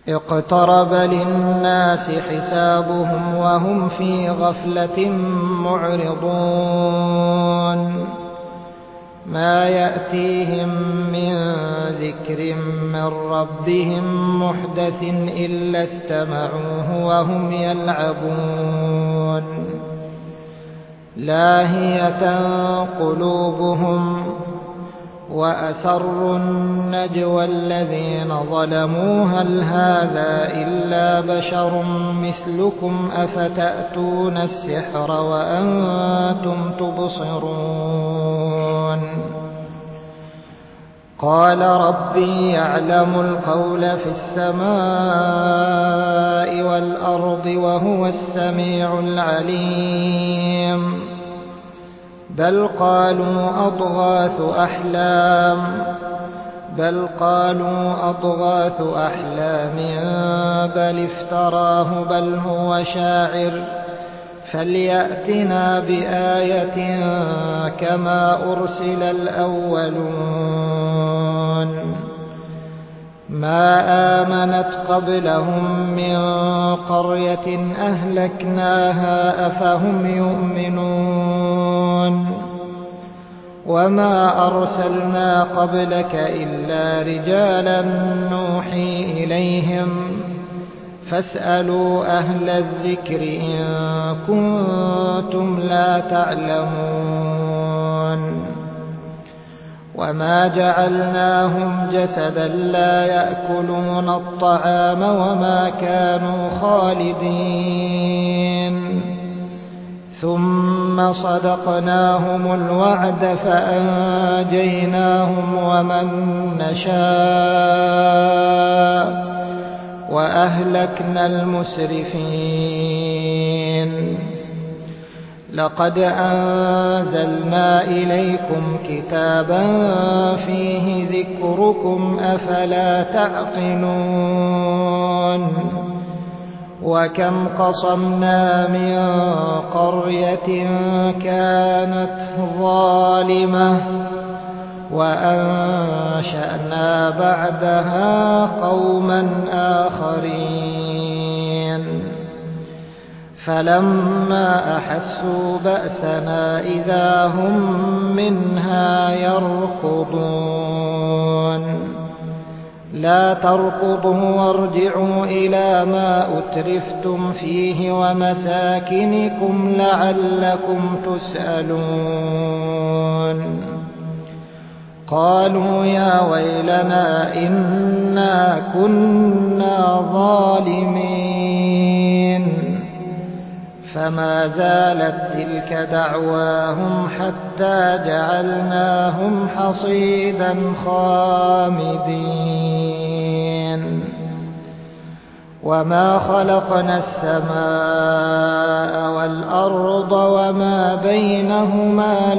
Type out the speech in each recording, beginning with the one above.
اقترب للناس حسابهم وهم في غفلة معرضون ما يأتيهم من ذكر من ربهم محدث إلا استمعوه وهم يلعبون لاهية قلوبهم وأسروا النجوى الذين ظلموا هل هذا إلا بشر مثلكم أفتأتون السحر وأنتم تبصرون قال ربي يعلم القول في السماء والأرض وهو السميع العليم بل قالوا أضغاث أحلام بل افتراه بل هو شاعر فليأتنا بآية كما أرسل الأولون ما آمنت قبلهم من قرية أهلكناها أفهم يؤمنون وما أرسلنا قبلك إلا رجالا نوحي إليهم فاسألوا أهل الذكر إن كنتم لا تعلمون وما جعلناهم جسدا لا يأكلون الطعام وما كانوا خالدين ثم صدقناهم الوعد فأنجيناهم ومن نشاء وأهلكنا المسرفين لقد أنزلنا إليكم كتابا فيه ذكركم أفلا تعقلون وكم قصمنا من قرية كانت ظالمة وأنشأنا بعدها قوما آخرين فلما أحسوا بأسنا إذا هم منها يركضون لا تركضوا وارجعوا إلى ما أترفتم فيه ومساكنكم لعلكم تسألون قالوا يا ويلنا إنا كنا ظالمين فما زالت تلك دعواهم حتى جعلناهم حصيدا خامدين وما خلقنا السماء والأرض وما بينهما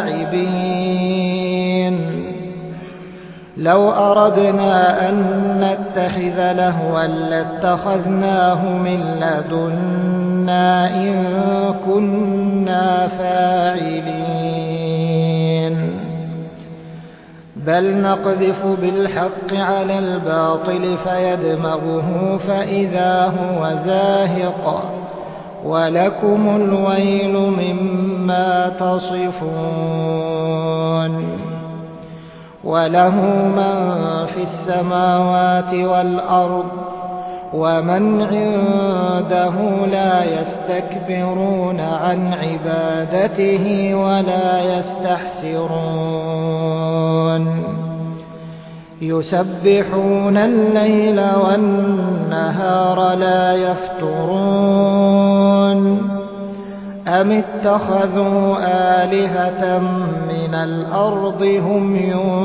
لاعبين لو أردنا أن نتخذ لهوا لاتخذناه من لدنا إن كنا فاعلين بل نقذف بالحق على الباطل فيدمغه فإذا هو زاهق ولكم الويل مما تصفون وله من في السماوات والأرض ومن عنده لا يستكبرون عن عبادته ولا يستحسرون يسبحون الليل والنهار لا يفترون أم اتخذوا آلهة من الأرض هم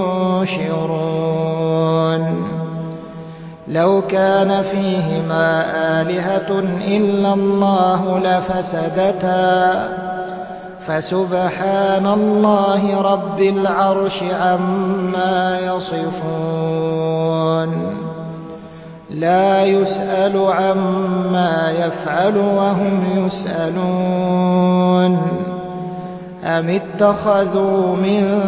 ينشرون لو كان فيهما آلهة إلا الله لفسدتا فسبحان الله رب العرش عما يصفون لا يسأل عما يفعل وهم يسألون أم اتخذوا من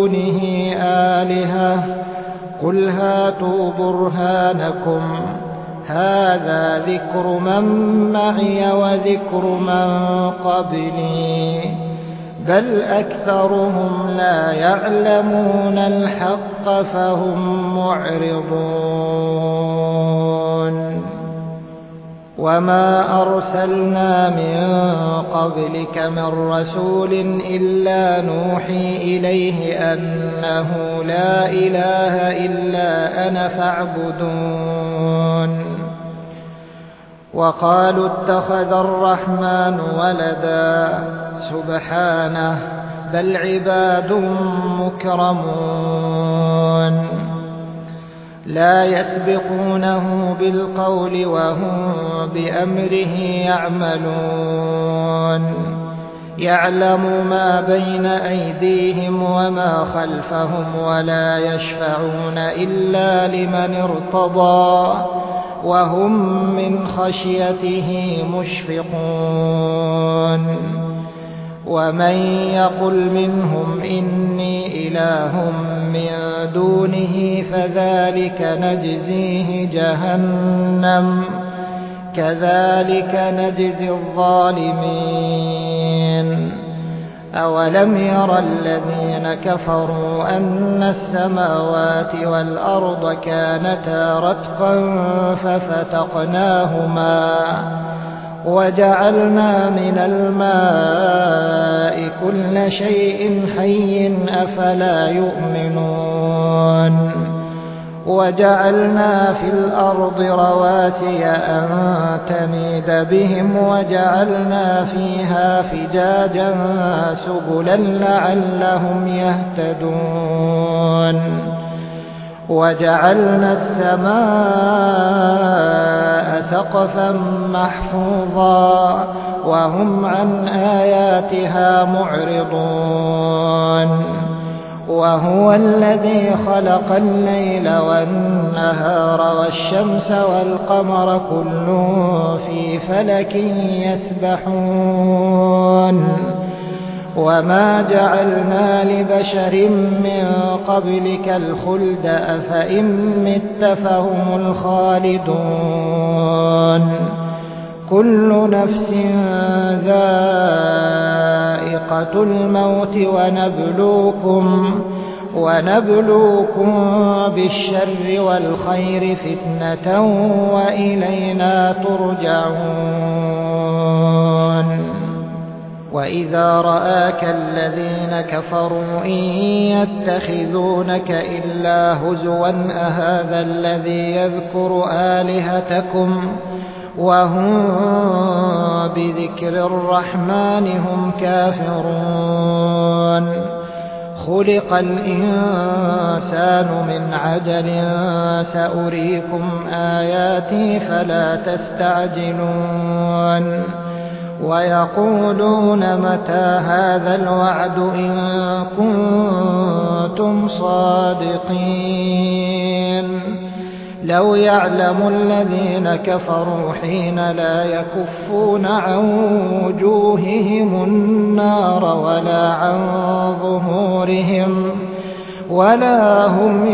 دونه آلهة قل هاتوا برهانكم هذا ذكر من معي وذكر من قبلي بل أكثرهم لا يعلمون الحق فهم معرضون وما أرسلنا من قبلك من رسول إلا نوحي إليه أنه لا إله إلا أنا فاعبدون وقالوا اتخذ الرحمن ولدا سبحانه بل عباد مكرمون لا يسبقونه بالقول وهم بأمره يعملون يعلم ما بين أيديهم وما خلفهم ولا يشفعون إلا لمن ارتضى وهم من خشيته مشفقون ومن يقل منهم إني إله من دونه فذلك نجزيه جهنم كذلك نجزي الظالمين أولم ير الذين كفروا أن السماوات والأرض كانتا رتقا ففتقناهما وجعلنا من الماء كل شيء حي أفلا يؤمنون وجعلنا في الأرض رواسي أن تميد بهم وجعلنا فيها فجاجا سبلا لعلهم يهتدون وجعلنا السماء سقفا محفوظا وهم عن آياتها معرضون وهو الذي خلق الليل والنهار والشمس والقمر كل في فلك يسبحون وما جعلنا لبشر من قبلك الخلد أفإن مت فهم الخالدون كل نفس ذائقة الموت ونبلوكم بالشر والخير فتنة وإلينا ترجعون وإذا رآك الذين كفروا إن يتخذونك إلا هزوا أهذا الذي يذكر آلهتكم وهم بذكر الرحمن هم كافرون خلق الإنسان من عجل سأريكم آياتي فلا تستعجلون ويقولون متى هذا الوعد إن كنتم صادقين لو يعلم الذين كفروا حين لا يكفون عن وجوههم النار ولا عن ظهورهم ولا هم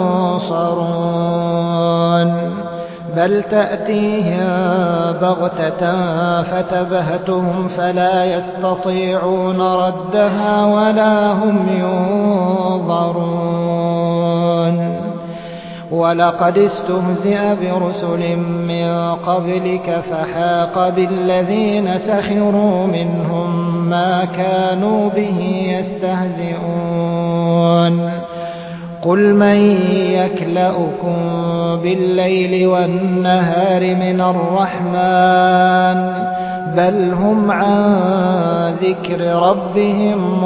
ينصرون بل تأتيهم بغتة فتبهتهم فلا يستطيعون ردها ولا هم ينظرون ولقد استهزئ برسل من قبلك فحاق بالذين سخروا منهم ما كانوا به يستهزئون قل من يكلؤكم بالليل والنهار من الرحمن بل هم عن ذكر ربهم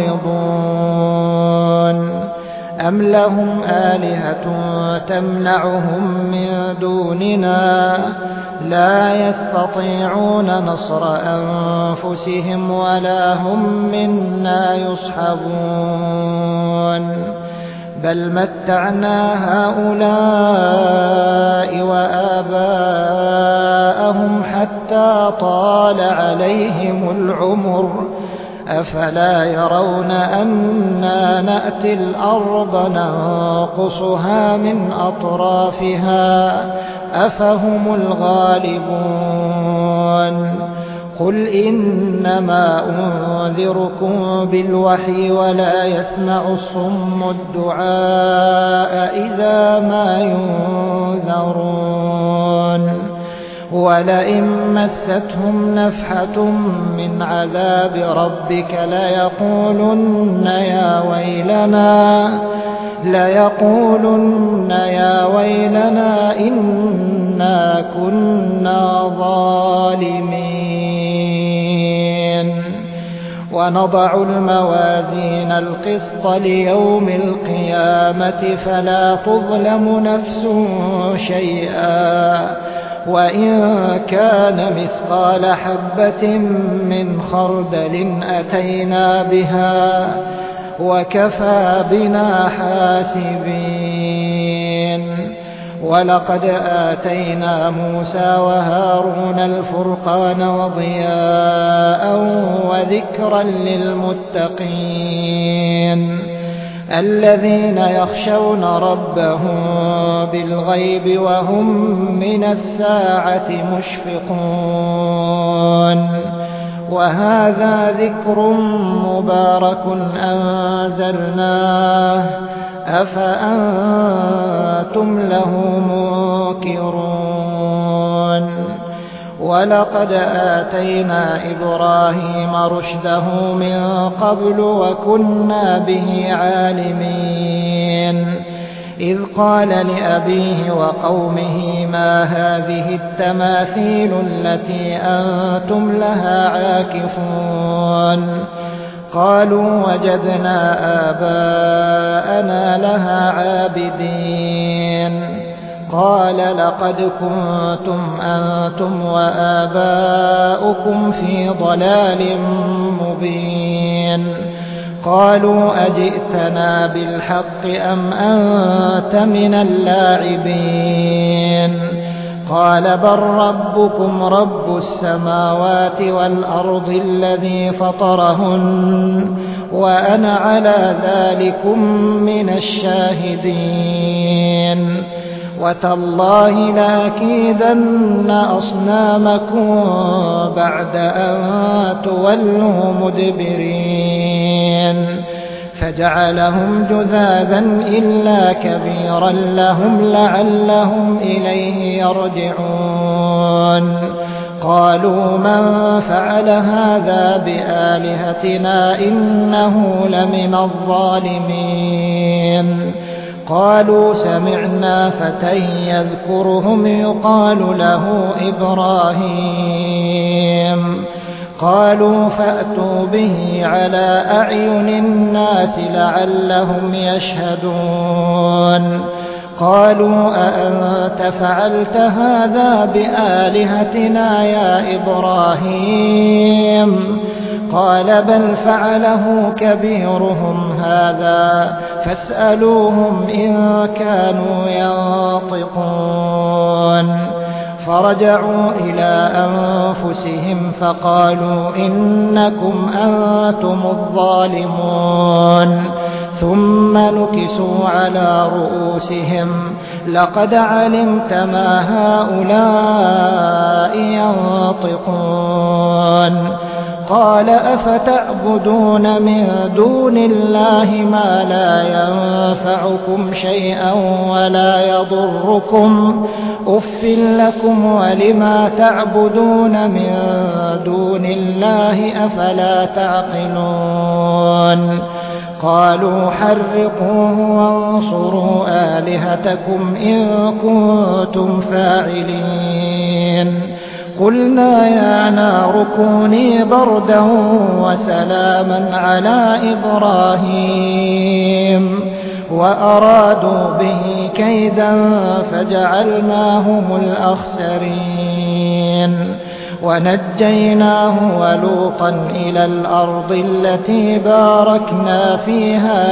معرضون أم لهم آلهة تمنعهم من دوننا لا يستطيعون نصر أنفسهم ولا هم منا يصحبون بل متعنا هؤلاء وآباءهم حتى طال عليهم العمر أفلا يرون أنا نأتي الأرض ننقصها من أطرافها أفهم الغالبون قل إنما أنذركم بالوحي ولا يسمع الصم الدعاء إذا ما ينذرون ولئن مستهم نفحة من عذاب ربك ليقولن يا ويلنا إنا كنا ظالمين ونضع الموازين القسط ليوم القيامة فلا تظلم نفس شيئا وإن كان مثقال حبة من خردل أتينا بها وكفى بنا حاسبين ولقد آتينا موسى وهارون الفرقان وضياء وذكرا للمتقين الذين يخشون ربهم بالغيب وهم من الساعة مشفقون وهذا ذكر مبارك أنزلناه أفأنتم له منكرون ولقد آتينا إبراهيم رشده من قبل وكنا به عالمين إذ قال لأبيه وقومه ما هذه التماثيل التي أنتم لها عاكفون قالوا وجدنا آباءنا لها عابدين قال لقد كنتم أنتم وآباؤكم في ضلال مبين قالوا أجئتنا بالحق أم أنت من اللاعبين قال بل ربكم رب السماوات والأرض الذي فطرهن وأنا على ذلكم من الشاهدين وتالله لأكيدن أصنامكم بعد أن تولوا مدبرين فجعلهم جذاذا إلا كبيرا لهم لعلهم إليه يرجعون قالوا من فعل هذا بآلهتنا إنه لمن الظالمين قالوا سمعنا فتى يذكرهم يقال له إبراهيم قالوا فأتوا به على أعين الناس لعلهم يشهدون قالوا أأنت فعلت هذا بآلهتنا يا إبراهيم قال بل فعله كبيرهم هذا فاسألوهم إن كانوا ينطقون فرجعوا إلى أنفسهم فقالوا إنكم أنتم الظالمون ثم نكسوا على رؤوسهم لقد علمت ما هؤلاء ينطقون قال أفتعبدون من دون الله ما لا ينفعكم شيئا ولا يضركم أف لكم ولما تعبدون من دون الله أفلا تعقلون قالوا حرقوه وانصروا آلهتكم إن كنتم فاعلين قلنا يا نار كوني بردا وسلاما على إبراهيم وأرادوا به كيدا فجعلناهم الأخسرين ونجيناه ولوطا إلى الأرض التي باركنا فيها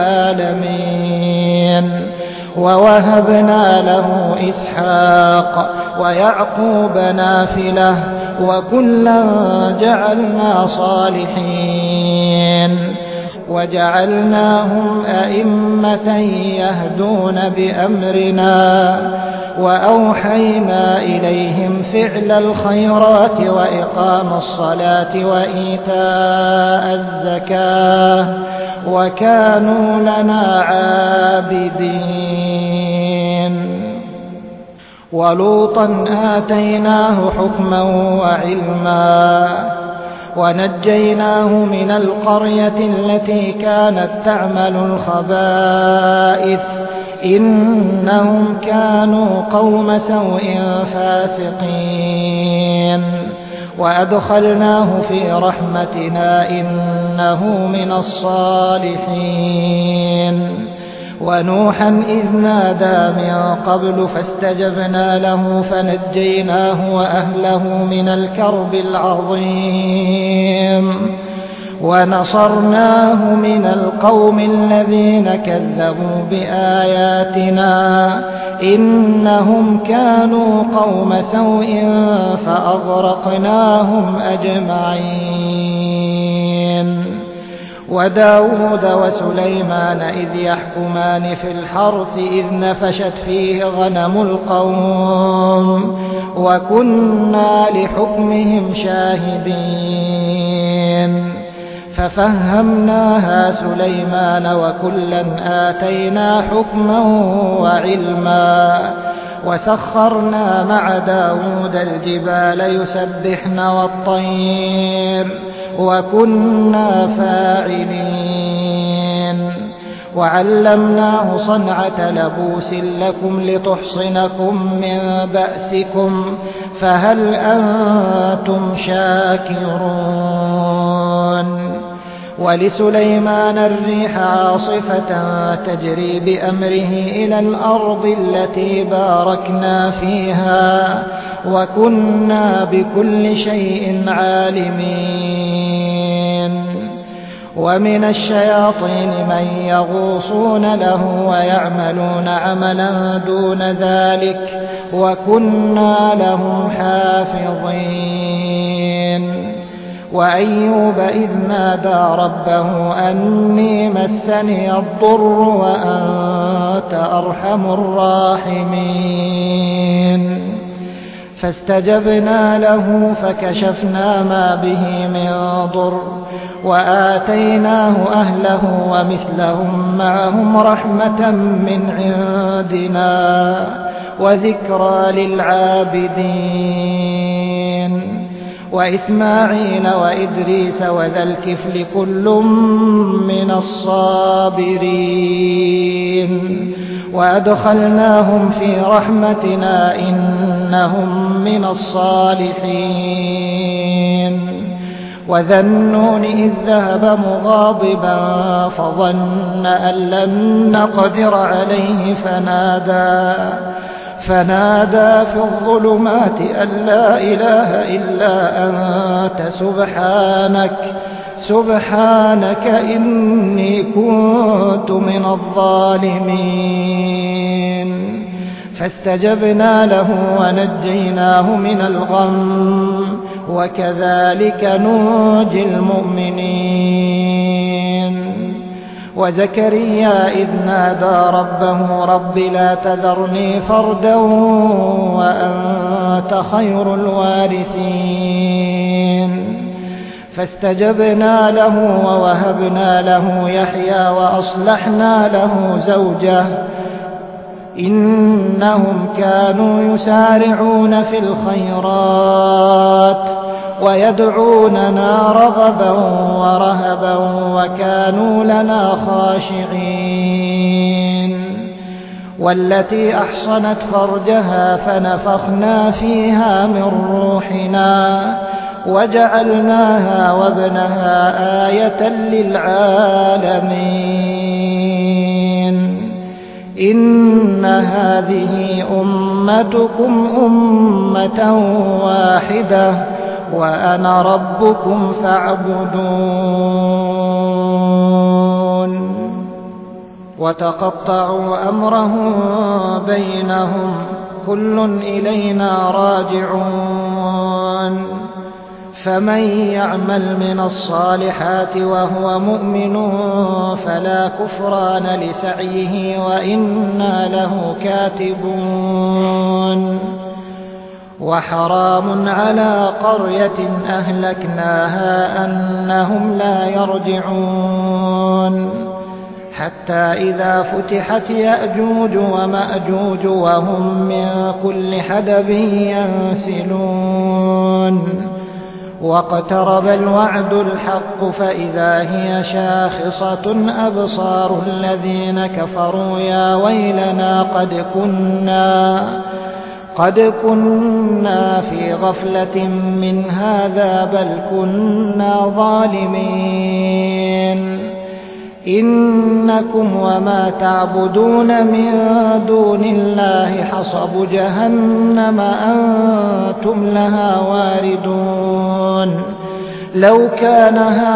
للعالمين ووهبنا له إسحاق ويعقوب نافلة وكلا جعلنا صالحين وجعلناهم أئمة يهدون بأمرنا وأوحينا إليهم فعل الخيرات وإقام الصلاة وإيتاء الزكاة وكانوا لنا عابدين. ولوطا آتيناه حكما وعلما ونجيناه من القرية التي كانت تعمل الخبائث إنهم كانوا قوم سوء فاسقين وأدخلناه في رحمتنا إنه من الصالحين. ونوحا إذ نادى من قبل فاستجبنا له فنجيناه وأهله من الكرب العظيم ونصرناه من القوم الذين كذبوا بآياتنا إنهم كانوا قوم سوء فأغرقناهم أجمعين. وداود وسليمان إذ يحكمان في الحرث إذ نفشت فيه غنم القوم وكنا لحكمهم شاهدين. ففهمناها سليمان وكلا آتينا حكما وعلما وسخرنا مع داود الجبال يسبحن والطير وكنا فاعلين. وعلمناه صنعة لبوس لكم لتحصنكم من بأسكم فهل أنتم شاكرون. ولسليمان الريح عاصفة تجري بأمره إلى الأرض التي باركنا فيها وكنا بكل شيء عالمين. ومن الشياطين من يغوصون له ويعملون عملا دون ذلك وكنا لهم حافظين. وأيوب إذ نادى ربه أني مسني الضر وأنت أرحم الراحمين. فاستجبنا له فكشفنا ما به من ضر وآتيناه أهله ومثلهم معهم رحمة من عندنا وذكرى للعابدين. وإسماعيل وإدريس وذا الكفل كل من الصابرين وأدخلناهم في رحمتنا إنهم من الصالحين. وذا النون إذ ذهب مغاضبا فظن أن لن نقدر عليه فنادى في الظلمات أن لا إله إلا أنت سبحانك إني كنت من الظالمين. فاستجبنا له ونجيناه من الغم وكذلك ننجي المؤمنين. وزكريا إذ نادى ربه رب لا تذرني فردا وأنت خير الوارثين. فاستجبنا له ووهبنا له يحيى وأصلحنا له زوجه إنهم كانوا يسارعون في الخيرات ويدعوننا رغبا ورهبا وكانوا لنا خاشعين. والتي أحصنت فرجها فنفخنا فيها من روحنا وجعلناها وابنها آية للعالمين. إن هذه أمتكم أمة واحدة وأنا ربكم فاعبدون. وتقطعوا أمرهم بينهم كل إلينا راجعون. فمن يعمل من الصالحات وهو مؤمن فلا كفران لسعيه وإنا له كاتبون وحرام على قرية أهلكناها أنهم لا يرجعون حتى إذا فتحت يأجوج ومأجوج وهم من كل حدب ينسلون واقترب الوعد الحق فإذا هي شاخصة أبصار الذين كفروا يا ويلنا قد كنا في غفلة من هذا بل كنا ظالمين إنكم وما تعبدون من دون الله حصب جهنم أنتم لها واردون لو كان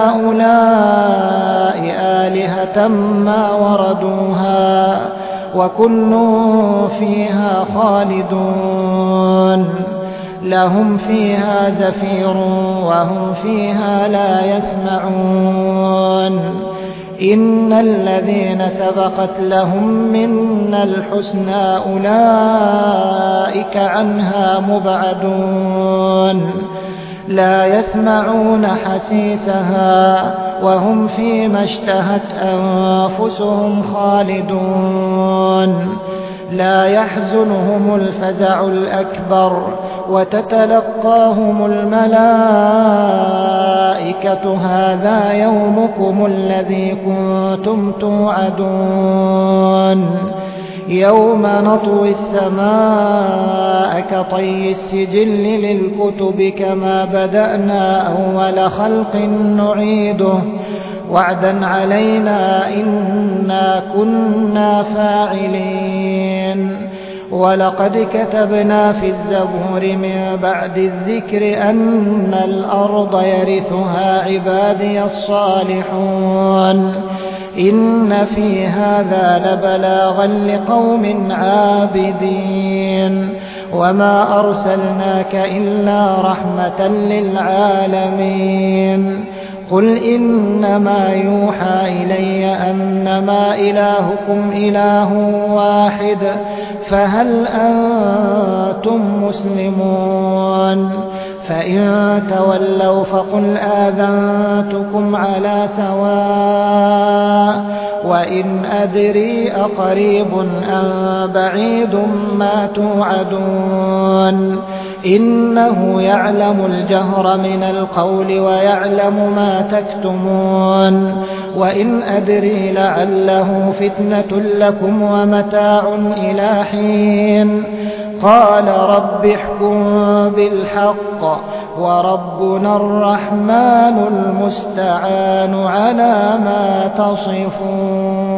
هؤلاء آلهة ما وردوها وكل فيها خالدون لهم فيها زفير وهم فيها لا يسمعون إن الذين سبقت لهم منا الحسنى أولئك عنها مبعدون لا يسمعون حسيسها وهم فيما اشتهت أنفسهم خالدون لا يحزنهم الفزع الأكبر وتتلقاهم الملائكة هذا يومكم الذي كنتم توعدون يوم نطوي السماء كطي السجل للكتب كما بدأنا أول خلق نعيده وعدا علينا إنا كنا فاعلين ولقد كتبنا في الزبور من بعد الذكر أن الأرض يرثها عبادي الصالحون إن في هذا لبلاغا لقوم عابدين وما أرسلناك إلا رحمة للعالمين قل إنما يوحى إلي أنما إلهكم إله واحد فهل أنتم مسلمون فإن تولوا فقل آذنتكم على سواء وإن أدري أقريب أم بعيد ما توعدون إنه يعلم الجهر من القول ويعلم ما تكتمون وإن أدري لعله فتنة لكم ومتاع إلى حين قال رب احكم بالحق وربنا الرحمن المستعان على ما تصفون